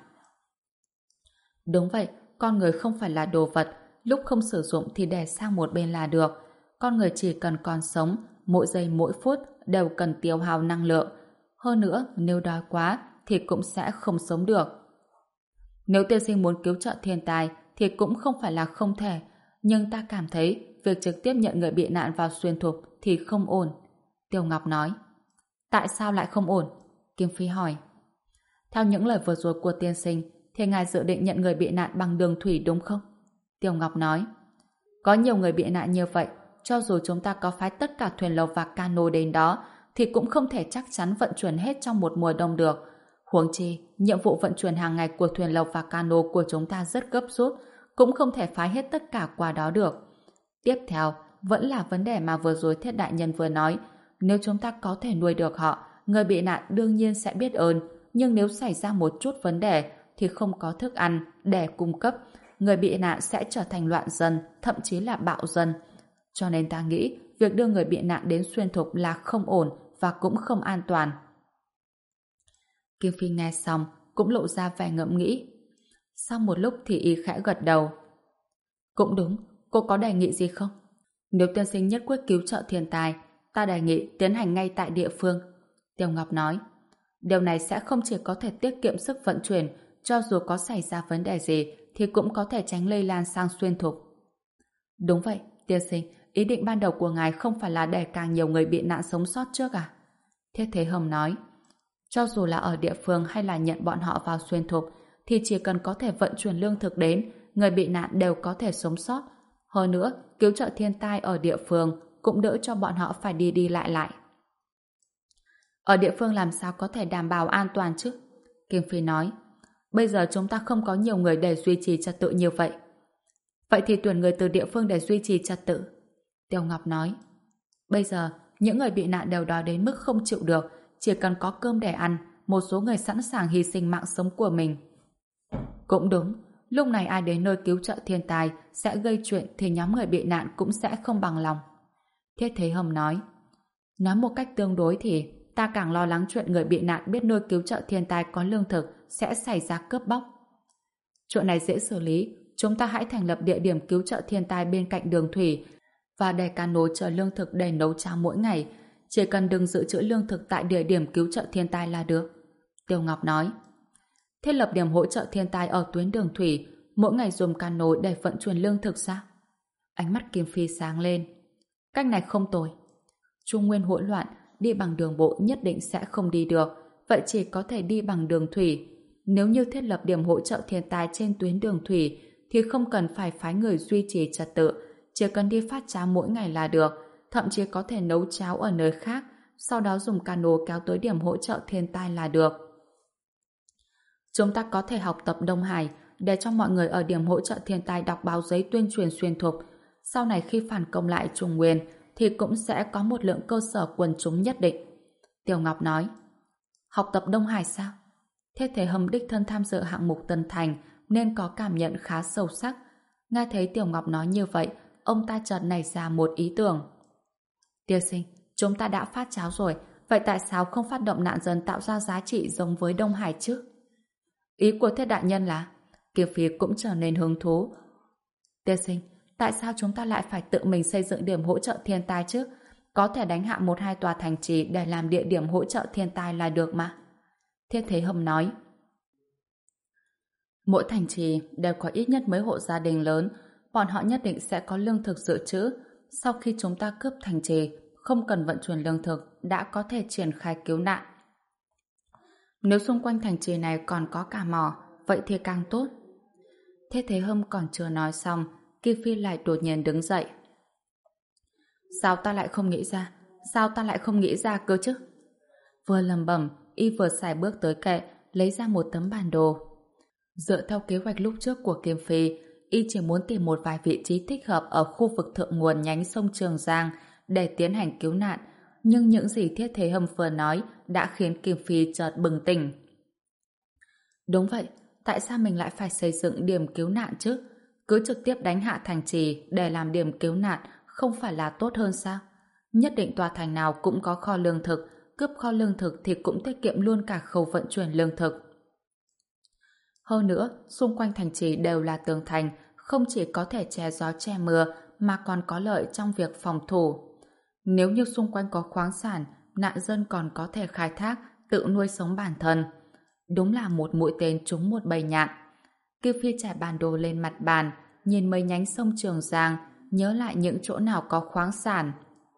Đúng vậy, con người không phải là đồ vật, lúc không sử dụng thì để sang một bên là được. Con người chỉ cần còn sống, mỗi giây mỗi phút đều cần tiêu hao năng lượng. Hơn nữa, nếu đói quá thì cũng sẽ không sống được. Nếu tiên sinh muốn cứu trợ thiên tai thì cũng không phải là không thể, nhưng ta cảm thấy việc trực tiếp nhận người bị nạn vào xuyên thục thì không ổn. Tiêu Ngọc nói. Tại sao lại không ổn? Kim Phi hỏi. Theo những lời vừa rồi của tiên sinh thì ngài dự định nhận người bị nạn bằng đường thủy đúng không? Tiêu Ngọc nói. Có nhiều người bị nạn như vậy, cho dù chúng ta có phái tất cả thuyền lầu và cano đến đó thì cũng không thể chắc chắn vận chuyển hết trong một mùa đông được. Huống chi, nhiệm vụ vận chuyển hàng ngày của thuyền lầu và cano của chúng ta rất gấp rút, cũng không thể phái hết tất cả qua đó được. Tiếp theo, vẫn là vấn đề mà vừa rồi Thiết đại nhân vừa nói. Nếu chúng ta có thể nuôi được họ, người bị nạn đương nhiên sẽ biết ơn, nhưng nếu xảy ra một chút vấn đề thì không có thức ăn để cung cấp, người bị nạn sẽ trở thành loạn dân, thậm chí là bạo dân. Cho nên ta nghĩ việc đưa người bị nạn đến xuyên thục là không ổn và cũng không an toàn. Kim Phi nghe xong cũng lộ ra vẻ ngẫm nghĩ. Sau một lúc thì y khẽ gật đầu. Cũng đúng, cô có đề nghị gì không? Nếu tiên sinh nhất quyết cứu trợ thiên tai, ta đề nghị tiến hành ngay tại địa phương. Tiêu Ngọc nói. Điều này sẽ không chỉ có thể tiết kiệm sức vận chuyển, cho dù có xảy ra vấn đề gì thì cũng có thể tránh lây lan sang xuyên thục. Đúng vậy, tiên sinh, ý định ban đầu của ngài không phải là để càng nhiều người bị nạn sống sót trước à? Thiết Thế Hâm nói. Cho dù là ở địa phương hay là nhận bọn họ vào xuyên thục thì chỉ cần có thể vận chuyển lương thực đến, người bị nạn đều có thể sống sót. Hơn nữa, cứu trợ thiên tai ở địa phương cũng đỡ cho bọn họ phải đi đi lại lại. Ở địa phương làm sao có thể đảm bảo an toàn chứ? Kim Phi nói. Bây giờ chúng ta không có nhiều người để duy trì trật tự như vậy. Vậy thì tuyển người từ địa phương để duy trì trật tự. Tiêu Ngọc nói. Bây giờ, những người bị nạn đều đói đến mức không chịu được, chỉ cần có cơm để ăn, một số người sẵn sàng hy sinh mạng sống của mình. Cũng đúng, lúc này ai đến nơi cứu trợ thiên tai sẽ gây chuyện thì nhóm người bị nạn cũng sẽ không bằng lòng. Thiết Thế Hâm nói. Nói một cách tương đối thì ta càng lo lắng chuyện người bị nạn biết nơi cứu trợ thiên tai có lương thực sẽ xảy ra cướp bóc. Chuyện này dễ xử lý, chúng ta hãy thành lập địa điểm cứu trợ thiên tai bên cạnh đường thủy và để cano chở lương thực để nấu cháo mỗi ngày. Chỉ cần đừng dự trữ lương thực tại địa điểm cứu trợ thiên tai là được. Tiêu Ngọc nói. Thiết lập điểm hỗ trợ thiên tai ở tuyến đường thủy, mỗi ngày dùng cano để vận chuyển lương thực sao? Ánh mắt Kim Phi sáng lên. Cách này không tồi. Trung Nguyên hỗn loạn, đi bằng đường bộ nhất định sẽ không đi được, vậy chỉ có thể đi bằng đường thủy. Nếu như thiết lập điểm hỗ trợ thiên tai trên tuyến đường thủy thì không cần phải phái người duy trì trật tự, chỉ cần đi phát cháo mỗi ngày là được, thậm chí có thể nấu cháo ở nơi khác, sau đó dùng cano kéo tới điểm hỗ trợ thiên tai là được. Chúng ta có thể học tập Đông Hải để cho mọi người ở điểm hỗ trợ thiên tai đọc báo giấy tuyên truyền xuyên thục. Sau này khi phản công lại Trung Nguyên thì cũng sẽ có một lượng cơ sở quần chúng nhất định. Tiêu Ngọc nói. Học tập Đông Hải sao? Thế Thế Hâm đích thân tham dự hạng mục Tân Thành nên có cảm nhận khá sâu sắc. Nghe thấy Tiểu Ngọc nói như vậy, ông ta chợt nảy ra một ý tưởng. Tiên sinh, chúng ta đã phát cháo rồi, vậy tại sao không phát động nạn dân tạo ra giá trị giống với Đông Hải chứ? Ý của Thiết đại nhân là Kiều Phi cũng trở nên hứng thú. Tiên sinh, tại sao chúng ta lại phải tự mình xây dựng điểm hỗ trợ thiên tai chứ? có thể đánh hạ một hai tòa thành trì để làm địa điểm hỗ trợ thiên tai là được mà. Thiết Thế Hâm nói. Mỗi thành trì đều có ít nhất mấy hộ gia đình lớn, bọn họ nhất định sẽ có lương thực dự trữ. Sau khi chúng ta cướp thành trì, không cần vận chuyển lương thực, đã có thể triển khai cứu nạn. Nếu xung quanh thành trì này còn có cả mỏ, vậy thì càng tốt. Thiết Thế Hâm còn chưa nói xong, Kim Phi lại đột nhiên đứng dậy. Sao ta lại không nghĩ ra? Sao ta lại không nghĩ ra cơ chứ? Vừa lầm bẩm, y vừa xài bước tới kệ, lấy ra một tấm bản đồ. Dựa theo kế hoạch lúc trước của Kim Phi, y chỉ muốn tìm một vài vị trí thích hợp ở khu vực thượng nguồn nhánh sông Trường Giang để tiến hành cứu nạn, nhưng những gì Thiết Thế Hâm vừa nói đã khiến Kim Phi chợt bừng tỉnh. Đúng vậy, tại sao mình lại phải xây dựng điểm cứu nạn chứ? Cứ trực tiếp đánh hạ thành trì để làm điểm cứu nạn không phải là tốt hơn sao? Nhất định tòa thành nào cũng có kho lương thực, cướp kho lương thực thì cũng tiết kiệm luôn cả khâu vận chuyển lương thực. Hơn nữa, xung quanh thành trì đều là tường thành, không chỉ có thể che gió che mưa mà còn có lợi trong việc phòng thủ. Nếu như xung quanh có khoáng sản, nạn dân còn có thể khai thác, tự nuôi sống bản thân. Đúng là một mũi tên trúng một bầy nhạn. Kim Phi trải bản đồ lên mặt bàn, nhìn mấy nhánh sông Trường Giang, nhớ lại những chỗ nào có khoáng sản.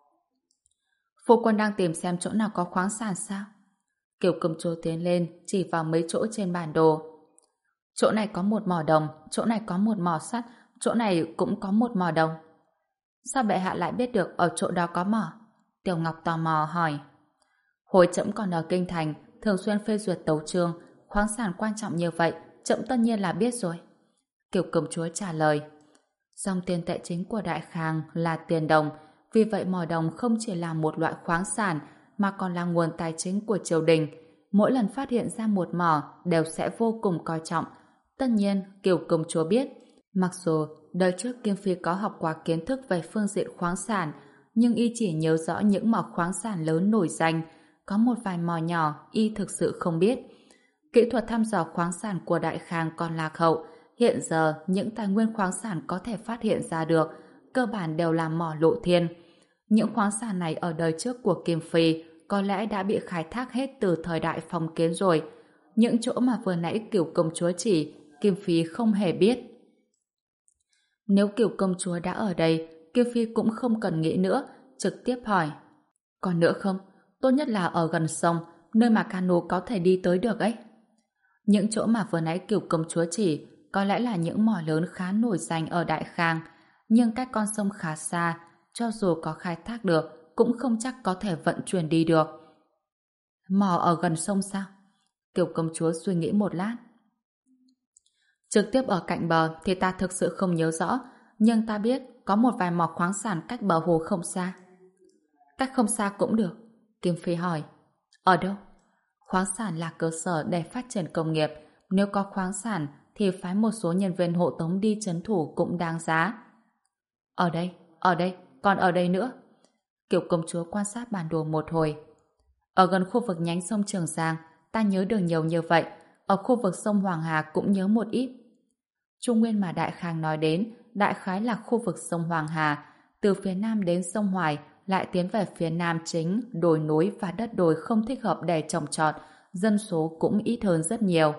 Phu quân đang tìm xem chỗ nào có khoáng sản sao? Kiều Cầm Chúa tiến lên, chỉ vào mấy chỗ trên bản đồ. Chỗ này có một mỏ đồng, chỗ này có một mỏ sắt, chỗ này cũng có một mỏ đồng. Sao bệ hạ lại biết được ở chỗ đó có mỏ? Tiểu Ngọc tò mò hỏi. Hồi trẫm còn ở kinh thành, thường xuyên phê duyệt tấu chương, khoáng sản quan trọng như vậy, trẫm tất nhiên là biết rồi. Kiều Cầm Chúa trả lời. Dòng tiền tệ chính của Đại Khang là tiền đồng, vì vậy mỏ đồng không chỉ là một loại khoáng sản mà còn là nguồn tài chính của triều đình. Mỗi lần phát hiện ra một mỏ đều sẽ vô cùng coi trọng. Tất nhiên, Kiều Công Chúa biết, mặc dù đời trước Kim Phi có học qua kiến thức về phương diện khoáng sản, nhưng y chỉ nhớ rõ những mỏ khoáng sản lớn nổi danh, có một vài mỏ nhỏ y thực sự không biết. Kỹ thuật thăm dò khoáng sản của Đại Khang còn lạc hậu, hiện giờ những tài nguyên khoáng sản có thể phát hiện ra được, cơ bản đều là mỏ lộ thiên. Những khoáng sản này ở đời trước của Kim Phi có lẽ đã bị khai thác hết từ thời đại phong kiến rồi. Những chỗ mà vừa nãy Kiều Công Chúa chỉ, Kim Phi không hề biết. Nếu Kiều Công Chúa đã ở đây, Kim Phi cũng không cần nghĩ nữa, trực tiếp hỏi. Còn nữa không? Tốt nhất là ở gần sông, nơi mà cano có thể đi tới được ấy. Những chỗ mà vừa nãy Kiều Công Chúa chỉ có lẽ là những mỏ lớn khá nổi danh ở Đại Khang, nhưng cách con sông khá xa, cho dù có khai thác được, cũng không chắc có thể vận chuyển đi được. Mỏ ở gần sông sao? Kiều Công Chúa suy nghĩ một lát. Trực tiếp ở cạnh bờ thì ta thực sự không nhớ rõ, nhưng ta biết có một vài mỏ khoáng sản cách bờ hồ không xa. Cách không xa cũng được. Kim Phi hỏi. Ở đâu? Khoáng sản là cơ sở để phát triển công nghiệp. Nếu có khoáng sản thì phái một số nhân viên hộ tống đi trấn thủ cũng đáng giá. Ở đây, ở đây, còn ở đây nữa. Kiều Công Chúa quan sát bản đồ một hồi. Ở gần khu vực nhánh sông Trường Giang, ta nhớ được nhiều như vậy. Ở khu vực sông Hoàng Hà cũng nhớ một ít. Trung Nguyên mà Đại Khang nói đến, đại khái là khu vực sông Hoàng Hà. Từ phía nam đến sông Hoài, lại tiến về phía nam chính, đồi núi và đất đồi không thích hợp để trồng trọt, dân số cũng ít hơn rất nhiều.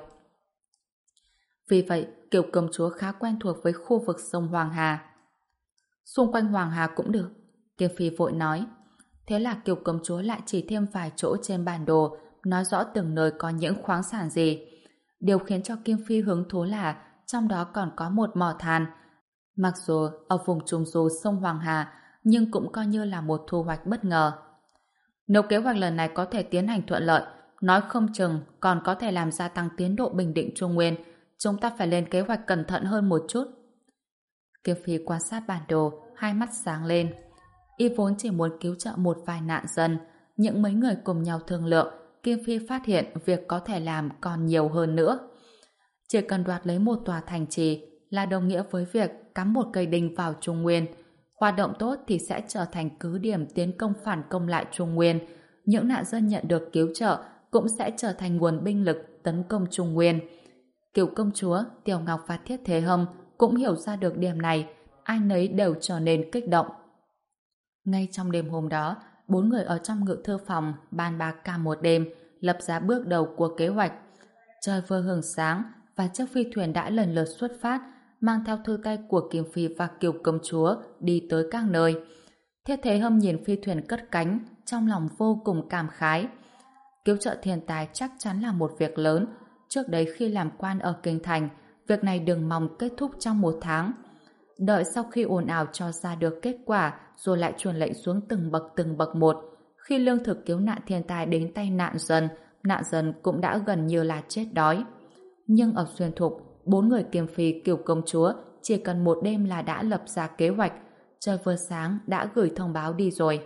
Vì vậy, Kiều Công Chúa khá quen thuộc với khu vực sông Hoàng Hà. Xung quanh Hoàng Hà cũng được, Kim Phi vội nói. Thế là Kiều Công Chúa lại chỉ thêm vài chỗ trên bản đồ, nói rõ từng nơi có những khoáng sản gì. Điều khiến cho Kim Phi hứng thú là trong đó còn có một mỏ than. Mặc dù ở vùng trung du sông Hoàng Hà, nhưng cũng coi như là một thu hoạch bất ngờ. Nếu kế hoạch lần này có thể tiến hành thuận lợi, nói không chừng còn có thể làm gia tăng tiến độ bình định Trung Nguyên, chúng ta phải lên kế hoạch cẩn thận hơn một chút. Kim Phi quan sát bản đồ, hai mắt sáng lên. Y vốn chỉ muốn cứu trợ một vài nạn dân, những mấy người cùng nhau thương lượng, Kim Phi phát hiện việc có thể làm còn nhiều hơn nữa. Chỉ cần đoạt lấy một tòa thành trì là đồng nghĩa với việc cắm một cây đinh vào Trung Nguyên. Hoạt động tốt thì sẽ trở thành cứ điểm tiến công phản công lại Trung Nguyên. Những nạn dân nhận được cứu trợ cũng sẽ trở thành nguồn binh lực tấn công Trung Nguyên. Kiều Công Chúa, Tiểu Ngọc và Thiết Thế Hâm cũng hiểu ra được điểm này, ai nấy đều trở nên kích động. Ngay trong đêm hôm đó, bốn người ở trong ngự thư phòng bàn bạc cả một đêm, lập ra bước đầu của kế hoạch. Trời vừa hừng sáng và chiếc phi thuyền đã lần lượt xuất phát, mang theo thư tay của Kim Phi và Kiều công chúa đi tới các nơi. Thiết Thế Hâm nhìn phi thuyền cất cánh, trong lòng vô cùng cảm khái. Cứu trợ thiên tài chắc chắn là một việc lớn. Trước đấy khi làm quan ở Kinh Thành, việc này đừng mong kết thúc trong một tháng. Đợi sau khi ồn ào cho ra được kết quả, rồi lại truyền lệnh xuống từng bậc từng bậc một. Khi lương thực cứu nạn thiên tai đến tay nạn dân, nạn dân cũng đã gần như là chết đói. Nhưng ở Xuyên Thục, bốn người Kiềm Phi Kiều công chúa chỉ cần một đêm là đã lập ra kế hoạch. Trời vừa sáng đã gửi thông báo đi rồi.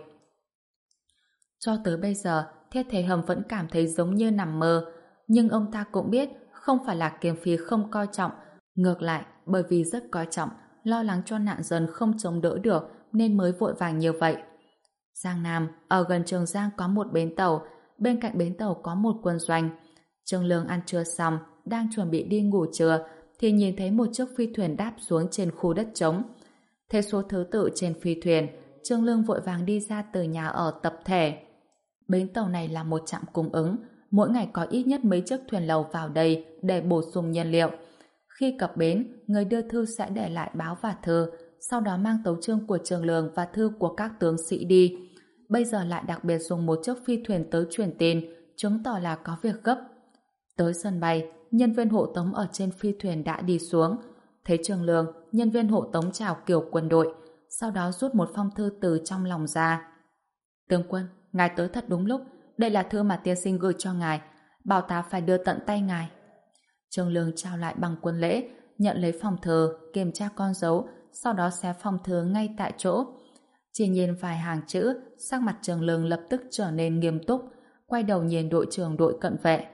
Cho tới bây giờ, Thiết Thế Hâm vẫn cảm thấy giống như nằm mơ. Nhưng ông ta cũng biết không phải là Kiềm Phi không coi trọng. Ngược lại, bởi vì rất coi trọng, lo lắng cho nạn dân không chống đỡ được nên mới vội vàng như vậy. Giang Nam, ở gần Trường Giang có một bến tàu, bên cạnh bến tàu có một quân doanh. Trương Lương ăn trưa xong, đang chuẩn bị đi ngủ trưa, thì nhìn thấy một chiếc phi thuyền đáp xuống trên khu đất trống. Thấy số thứ tự trên phi thuyền, Trương Lương vội vàng đi ra từ nhà ở tập thể. Bến tàu này là một trạm cung ứng, mỗi ngày có ít nhất mấy chiếc thuyền lầu vào đây để bổ sung nhiên liệu. Khi cập bến, người đưa thư sẽ để lại báo và thư, sau đó mang tấu chương của Trương Lương và thư của các tướng sĩ đi. Bây giờ lại đặc biệt dùng một chiếc phi thuyền tới truyền tin, chứng tỏ là có việc gấp. Tới sân bay, nhân viên hộ tống ở trên phi thuyền đã đi xuống. Thấy Trương Lương, nhân viên hộ tống chào kiểu quân đội, sau đó rút một phong thư từ trong lòng ra. Tướng quân, ngài tới thật đúng lúc, đây là thư mà tiên sinh gửi cho ngài, bảo ta phải đưa tận tay ngài. Trương Lương trao lại bằng quân lễ, nhận lấy phong thư, kiểm tra con dấu, sau đó xé phong thư ngay tại chỗ. Chỉ nhìn vài hàng chữ, sắc mặt Trương Lương lập tức trở nên nghiêm túc, quay đầu nhìn đội trưởng đội cận vệ.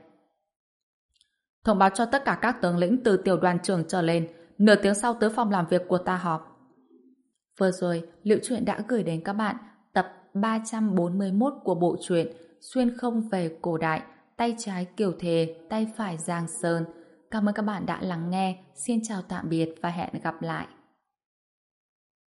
Thông báo cho tất cả các tướng lĩnh từ tiểu đoàn trưởng trở lên, nửa tiếng sau tới phòng làm việc của ta họp. Vừa rồi, Liễu Truyện đã gửi đến các bạn tập ba trăm bốn mươi mốt của bộ truyện Xuyên không về cổ đại, tay trái Kiều Thề, tay phải Giang Sơn. Cảm ơn các bạn đã lắng nghe. Xin chào tạm biệt và hẹn gặp lại.